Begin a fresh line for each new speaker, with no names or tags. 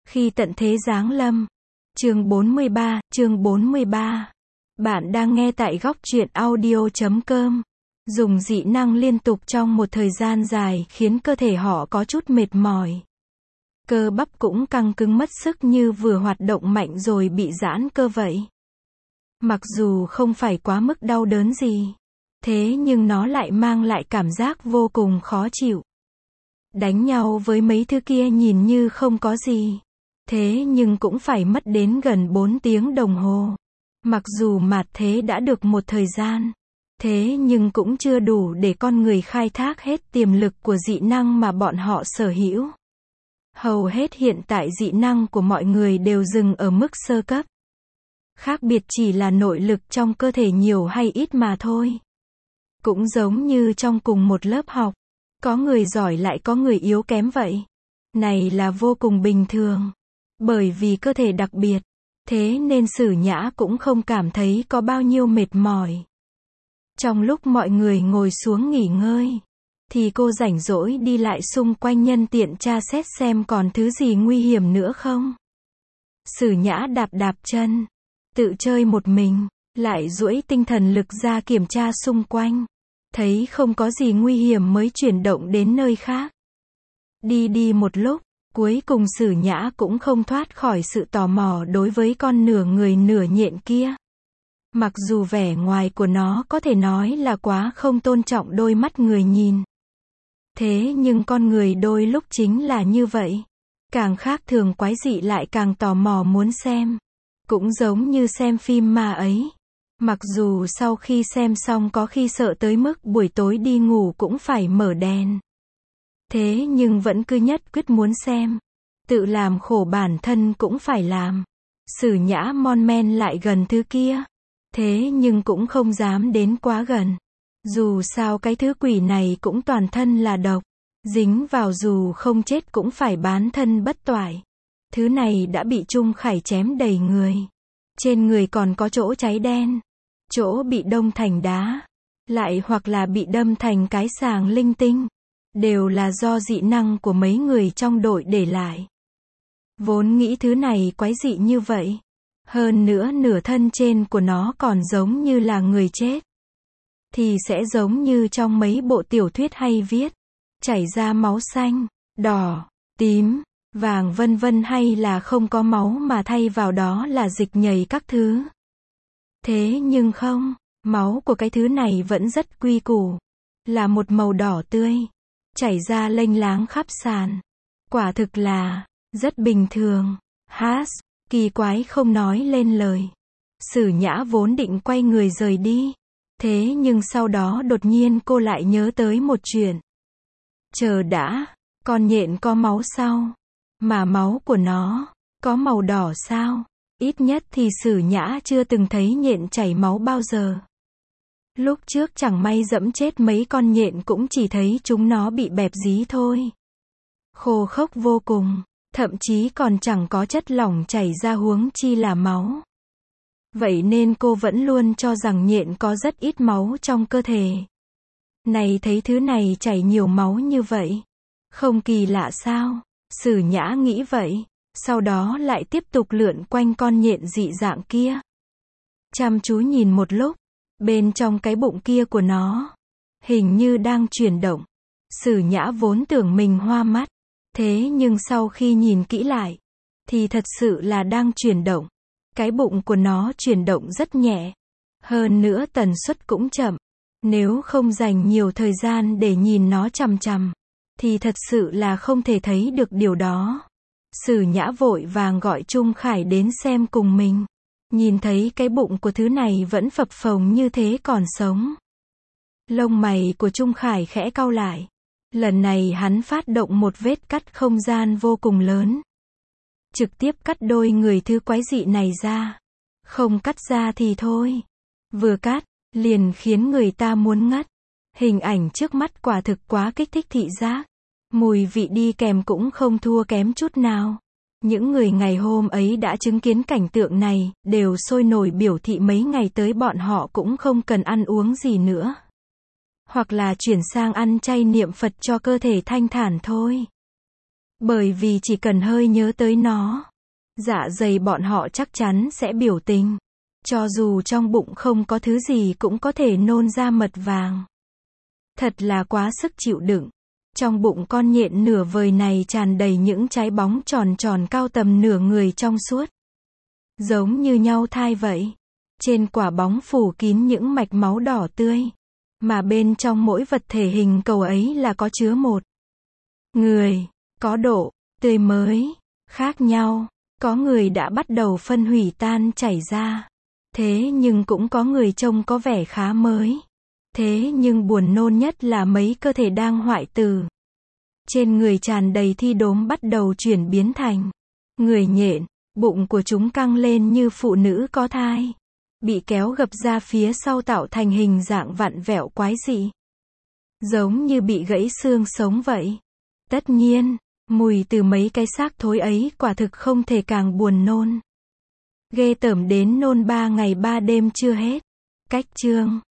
Khi tận thế giáng lâm. Chương 43. Bạn đang nghe tại góc truyện audio.com. Dùng dị năng liên tục trong một thời gian dài khiến cơ thể họ có chút mệt mỏi. Cơ bắp cũng căng cứng mất sức như vừa hoạt động mạnh rồi bị giãn cơ vậy. Mặc dù không phải quá mức đau đớn gì, thế nhưng nó lại mang lại cảm giác vô cùng khó chịu. Đánh nhau với mấy thứ kia nhìn như không có gì, thế nhưng cũng phải mất đến gần 4 tiếng đồng hồ. Mặc dù mạt thế đã được một thời gian, thế nhưng cũng chưa đủ để con người khai thác hết tiềm lực của dị năng mà bọn họ sở hữu. Hầu hết hiện tại dị năng của mọi người đều dừng ở mức sơ cấp. Khác biệt chỉ là nội lực trong cơ thể nhiều hay ít mà thôi. Cũng giống như trong cùng một lớp học, có người giỏi lại có người yếu kém vậy. Này là vô cùng bình thường. Bởi vì cơ thể đặc biệt, thế nên Sử Nhã cũng không cảm thấy có bao nhiêu mệt mỏi. Trong lúc mọi người ngồi xuống nghỉ ngơi, thì cô rảnh rỗi đi lại xung quanh nhân tiện tra xét xem còn thứ gì nguy hiểm nữa không. Sử Nhã đạp đạp chân, tự chơi một mình, lại duỗi tinh thần lực ra kiểm tra xung quanh. Thấy không có gì nguy hiểm mới chuyển động đến nơi khác. Đi một lúc, cuối cùng Sử Nhã cũng không thoát khỏi sự tò mò đối với con nửa người nửa nhện kia. Mặc dù vẻ ngoài của nó có thể nói là quá không tôn trọng đôi mắt người nhìn. Thế nhưng con người đôi lúc chính là như vậy. Càng khác thường quái dị lại càng tò mò muốn xem. Cũng giống như xem phim ma ấy. Mặc dù sau khi xem xong có khi sợ tới mức buổi tối đi ngủ cũng phải mở đèn. Thế nhưng vẫn cứ nhất quyết muốn xem. Tự làm khổ bản thân cũng phải làm. Sử Nhã mon men lại gần thứ kia. Thế nhưng cũng không dám đến quá gần. Dù sao cái thứ quỷ này cũng toàn thân là độc. Dính vào dù không chết cũng phải bán thân bất toại. Thứ này đã bị Trung Khải chém đầy người. Trên người còn có chỗ cháy đen. Chỗ bị đông thành đá. Lại hoặc là bị đâm thành cái sàng linh tinh. Đều là do dị năng của mấy người trong đội để lại. Vốn nghĩ thứ này quái dị như vậy. Hơn nữa nửa thân trên của nó còn giống như là người chết. Thì sẽ giống như trong mấy bộ tiểu thuyết hay viết. Chảy ra máu xanh, đỏ, tím, vàng vân vân, hay là không có máu mà thay vào đó là dịch nhầy các thứ. Thế nhưng không, máu của cái thứ này vẫn rất quy củ. Là một màu đỏ tươi. Chảy ra lênh láng khắp sàn. Quả thực là rất bình thường. Kỳ quái không nói lên lời. Sử Nhã vốn định quay người rời đi. Thế nhưng sau đó đột nhiên cô lại nhớ tới một chuyện. Chờ đã, con nhện có máu sao? Mà máu của nó có màu đỏ sao? Ít nhất thì Sử Nhã chưa từng thấy nhện chảy máu bao giờ. Lúc trước chẳng may dẫm chết mấy con nhện cũng chỉ thấy chúng nó bị bẹp dí thôi. Khô khốc vô cùng, thậm chí còn chẳng có chất lỏng chảy ra huống chi là máu. Vậy nên cô vẫn luôn cho rằng nhện có rất ít máu trong cơ thể. Này thấy thứ này chảy nhiều máu như vậy. Không kỳ lạ sao? Sử Nhã nghĩ vậy. Sau đó lại tiếp tục lượn quanh con nhện dị dạng kia. Chăm chú nhìn một lúc. Bên trong cái bụng kia của nó, hình như đang chuyển động. Sử Nhã vốn tưởng mình hoa mắt. Thế nhưng sau khi nhìn kỹ lại, thì thật sự là đang chuyển động. Cái bụng của nó chuyển động rất nhẹ. Hơn nữa tần suất cũng chậm. Nếu không dành nhiều thời gian để nhìn nó chằm chằm, thì thật sự là không thể thấy được điều đó. Sử Nhã vội vàng gọi Trung Khải đến xem cùng mình. Nhìn thấy cái bụng của thứ này vẫn phập phồng như thế còn sống. Lông mày của Trung Khải khẽ cau lại. Lần này hắn phát động một vết cắt không gian vô cùng lớn. Trực tiếp cắt đôi người thứ quái dị này ra. Không cắt ra thì thôi. Vừa cắt, liền khiến người ta muốn ngất. Hình ảnh trước mắt quả thực quá kích thích thị giác. Mùi vị đi kèm cũng không thua kém chút nào. Những người ngày hôm ấy đã chứng kiến cảnh tượng này, đều sôi nổi biểu thị mấy ngày tới bọn họ cũng không cần ăn uống gì nữa. Hoặc là chuyển sang ăn chay niệm Phật cho cơ thể thanh thản thôi. Bởi vì chỉ cần hơi nhớ tới nó, dạ dày bọn họ chắc chắn sẽ biểu tình. Cho dù trong bụng không có thứ gì cũng có thể nôn ra mật vàng. Thật là quá sức chịu đựng. Trong bụng con nhện nửa vời này tràn đầy những trái bóng tròn tròn cao tầm nửa người trong suốt. Giống như nhau thai vậy. Trên quả bóng phủ kín những mạch máu đỏ tươi. Mà bên trong mỗi vật thể hình cầu ấy là có chứa một người, có độ tươi mới, khác nhau. Có người đã bắt đầu phân hủy tan chảy ra. Thế nhưng cũng có người trông có vẻ khá mới. Thế nhưng buồn nôn nhất là mấy cơ thể đang hoại tử. Trên người tràn đầy thi đốm bắt đầu chuyển biến thành người nhện. Bụng của chúng căng lên như phụ nữ có thai. Bị kéo gập ra phía sau tạo thành hình dạng vặn vẹo quái dị. Giống như bị gãy xương sống vậy. Tất nhiên, mùi từ mấy cái xác thối ấy quả thực không thể càng buồn nôn. Ghê tởm đến nôn 3 ngày 3 đêm chưa hết. Cách chương